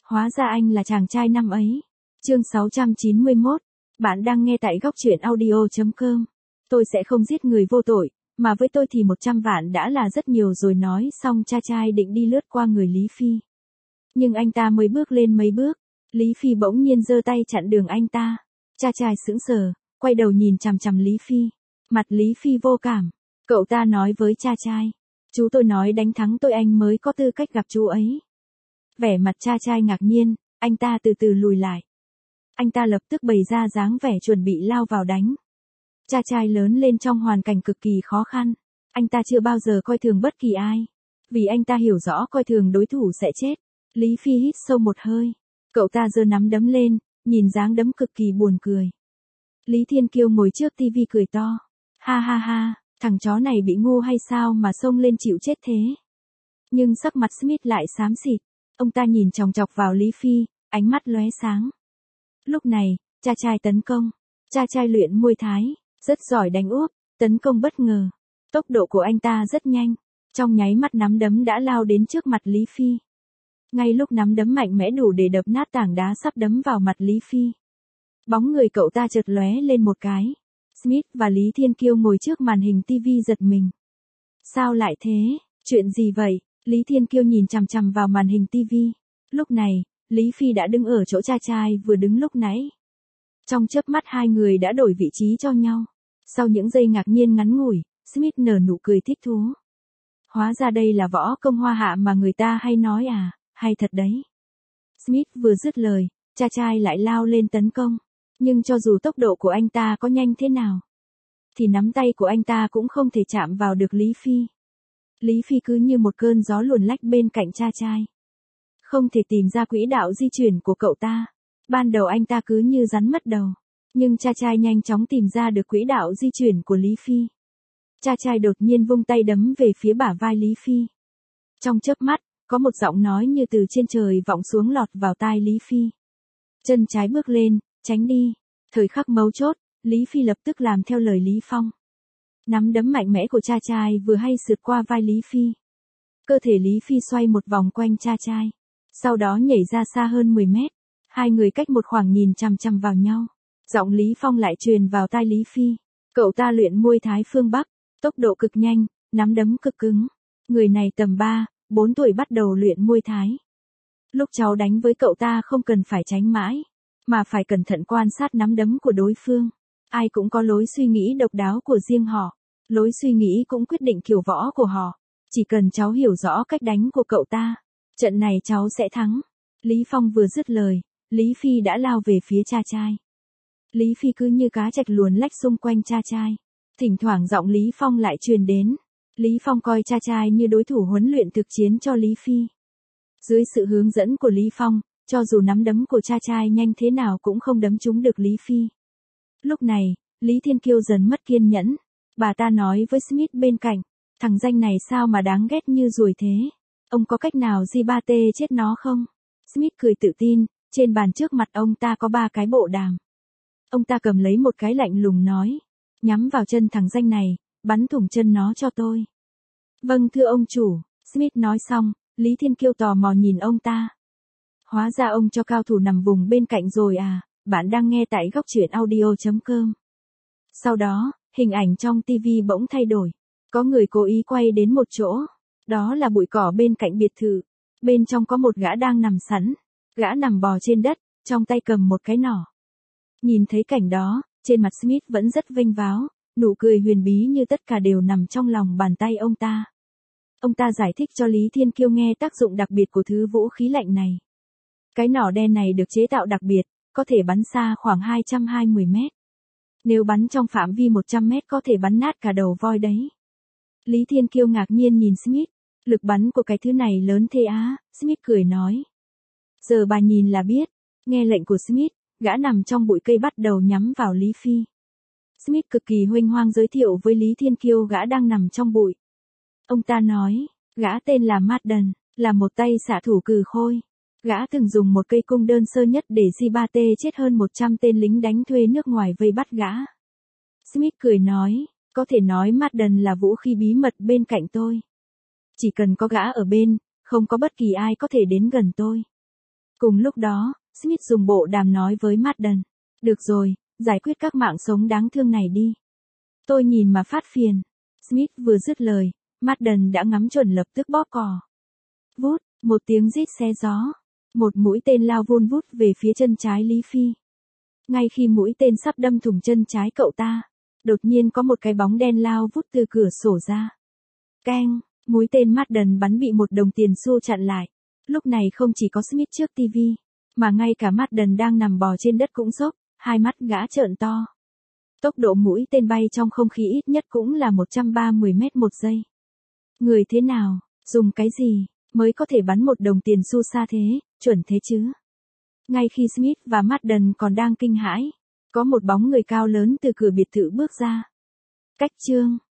Hóa ra anh là chàng trai năm ấy. Chương 691. Bạn đang nghe tại góc truyện audio.com. Tôi sẽ không giết người vô tội, mà với tôi thì 100 vạn đã là rất nhiều rồi, nói xong cha trai định đi lướt qua người Lý Phi. Nhưng anh ta mới bước lên mấy bước, Lý Phi bỗng nhiên giơ tay chặn đường anh ta. Cha trai sững sờ, quay đầu nhìn chằm chằm Lý Phi. Mặt Lý Phi vô cảm. Cậu ta nói với cha trai. Chú tôi nói đánh thắng tôi anh mới có tư cách gặp chú ấy. Vẻ mặt cha trai ngạc nhiên, anh ta từ từ lùi lại. Anh ta lập tức bày ra dáng vẻ chuẩn bị lao vào đánh. Cha trai lớn lên trong hoàn cảnh cực kỳ khó khăn. Anh ta chưa bao giờ coi thường bất kỳ ai. Vì anh ta hiểu rõ coi thường đối thủ sẽ chết. Lý Phi hít sâu một hơi. Cậu ta giơ nắm đấm lên, nhìn dáng đấm cực kỳ buồn cười. Lý Thiên Kiêu ngồi trước tivi cười to. Ha ha ha, thằng chó này bị ngu hay sao mà xông lên chịu chết thế. Nhưng sắc mặt Smith lại xám xịt. Ông ta nhìn chòng chọc vào Lý Phi, ánh mắt lóe sáng. Lúc này, cha trai tấn công. Cha trai luyện Muay Thái, rất giỏi đánh úp, tấn công bất ngờ. Tốc độ của anh ta rất nhanh. Trong nháy mắt nắm đấm đã lao đến trước mặt Lý Phi. Ngay lúc nắm đấm mạnh mẽ đủ để đập nát tảng đá sắp đấm vào mặt Lý Phi. Bóng người cậu ta chợt lóe lên một cái. Smith và Lý Thiên Kiêu ngồi trước màn hình TV giật mình. Sao lại thế? Chuyện gì vậy? Lý Thiên Kiêu nhìn chằm chằm vào màn hình TV. Lúc này, Lý Phi đã đứng ở chỗ cha trai vừa đứng lúc nãy. Trong chớp mắt hai người đã đổi vị trí cho nhau. Sau những giây ngạc nhiên ngắn ngủi, Smith nở nụ cười thích thú. Hóa ra đây là võ công hoa hạ mà người ta hay nói à, hay thật đấy. Smith vừa dứt lời, cha trai lại lao lên tấn công. Nhưng cho dù tốc độ của anh ta có nhanh thế nào, thì nắm tay của anh ta cũng không thể chạm vào được Lý Phi. Lý Phi cứ như một cơn gió luồn lách bên cạnh cha trai. Không thể tìm ra quỹ đạo di chuyển của cậu ta. Ban đầu anh ta cứ như rắn mất đầu. Nhưng cha trai nhanh chóng tìm ra được quỹ đạo di chuyển của Lý Phi. Cha trai đột nhiên vung tay đấm về phía bả vai Lý Phi. Trong chớp mắt, có một giọng nói như từ trên trời vọng xuống lọt vào tai Lý Phi. Chân trái bước lên, tránh đi. Thời khắc mấu chốt, Lý Phi lập tức làm theo lời Lý Phong. Nắm đấm mạnh mẽ của cha trai vừa hay sượt qua vai Lý Phi. Cơ thể Lý Phi xoay một vòng quanh cha trai. Sau đó nhảy ra xa hơn 10 mét. Hai người cách một khoảng nhìn chằm chằm vào nhau. Giọng Lý Phong lại truyền vào tai Lý Phi. Cậu ta luyện Muay Thái phương Bắc. Tốc độ cực nhanh, nắm đấm cực cứng. Người này tầm 3, 4 tuổi bắt đầu luyện Muay Thái. Lúc cháu đánh với cậu ta không cần phải tránh mãi, mà phải cẩn thận quan sát nắm đấm của đối phương. Ai cũng có lối suy nghĩ độc đáo của riêng họ. Lối suy nghĩ cũng quyết định kiểu võ của họ. Chỉ cần cháu hiểu rõ cách đánh của cậu ta, trận này cháu sẽ thắng. Lý Phong vừa dứt lời, Lý Phi đã lao về phía cha trai. Lý Phi cứ như cá trạch luồn lách xung quanh cha trai. Thỉnh thoảng giọng Lý Phong lại truyền đến. Lý Phong coi cha trai như đối thủ huấn luyện thực chiến cho Lý Phi. Dưới sự hướng dẫn của Lý Phong, cho dù nắm đấm của cha trai nhanh thế nào cũng không đấm trúng được Lý Phi. Lúc này, Lý Thiên Kiêu dần mất kiên nhẫn. Bà ta nói với Smith bên cạnh, thằng danh này sao mà đáng ghét như ruồi thế? Ông có cách nào ba tê chết nó không? Smith cười tự tin, trên bàn trước mặt ông ta có 3 cái bộ đàm. Ông ta cầm lấy một cái lạnh lùng nói, nhắm vào chân thằng danh này, bắn thủng chân nó cho tôi. Vâng thưa ông chủ, Smith nói xong, Lý Thiên Kiêu tò mò nhìn ông ta. Hóa ra ông cho cao thủ nằm vùng bên cạnh rồi à, bạn đang nghe tại góc truyện audio.com. Sau đó, hình ảnh trong TV bỗng thay đổi. Có người cố ý quay đến một chỗ. Đó là bụi cỏ bên cạnh biệt thự. Bên trong có một gã đang nằm sẵn. Gã nằm bò trên đất, trong tay cầm một cái nỏ. Nhìn thấy cảnh đó, trên mặt Smith vẫn rất vênh váo, nụ cười huyền bí như tất cả đều nằm trong lòng bàn tay ông ta. Ông ta giải thích cho Lý Thiên Kiêu nghe tác dụng đặc biệt của thứ vũ khí lạnh này. Cái nỏ đen này được chế tạo đặc biệt, có thể bắn xa khoảng 220 mét. Nếu bắn trong phạm vi 100 mét có thể bắn nát cả đầu voi đấy. Lý Thiên Kiêu ngạc nhiên nhìn Smith. Lực bắn của cái thứ này lớn thế á, Smith cười nói. Giờ bà nhìn là biết. Nghe lệnh của Smith, gã nằm trong bụi cây bắt đầu nhắm vào Lý Phi. Smith cực kỳ huênh hoang giới thiệu với Lý Thiên Kiêu gã đang nằm trong bụi. Ông ta nói, gã tên là Madden, là một tay xạ thủ cừ khôi. Gã từng dùng một cây cung đơn sơ nhất để ba tê chết hơn 100 tên lính đánh thuê nước ngoài vây bắt gã. Smith cười nói, có thể nói Madden là vũ khí bí mật bên cạnh tôi. Chỉ cần có gã ở bên, không có bất kỳ ai có thể đến gần tôi. Cùng lúc đó, Smith dùng bộ đàm nói với Madden. Được rồi, giải quyết các mạng sống đáng thương này đi. Tôi nhìn mà phát phiền. Smith vừa dứt lời, Madden đã ngắm chuẩn lập tức bóp cò. Vút, một tiếng rít xé gió. Một mũi tên lao vun vút về phía chân trái Lý Phi. Ngay khi mũi tên sắp đâm thủng chân trái cậu ta, đột nhiên có một cái bóng đen lao vút từ cửa sổ ra. Keng, mũi tên Madden bắn bị một đồng tiền xu chặn lại. Lúc này không chỉ có Smith trước TV, mà ngay cả Madden đang nằm bò trên đất cũng sốc, hai mắt gã trợn to. Tốc độ mũi tên bay trong không khí ít nhất cũng là 130 mét một giây. Người thế nào, dùng cái gì, mới có thể bắn một đồng tiền xu xa thế, chuẩn thế chứ? Ngay khi Smith và Madden còn đang kinh hãi, có một bóng người cao lớn từ cửa biệt thự bước ra. Cách chương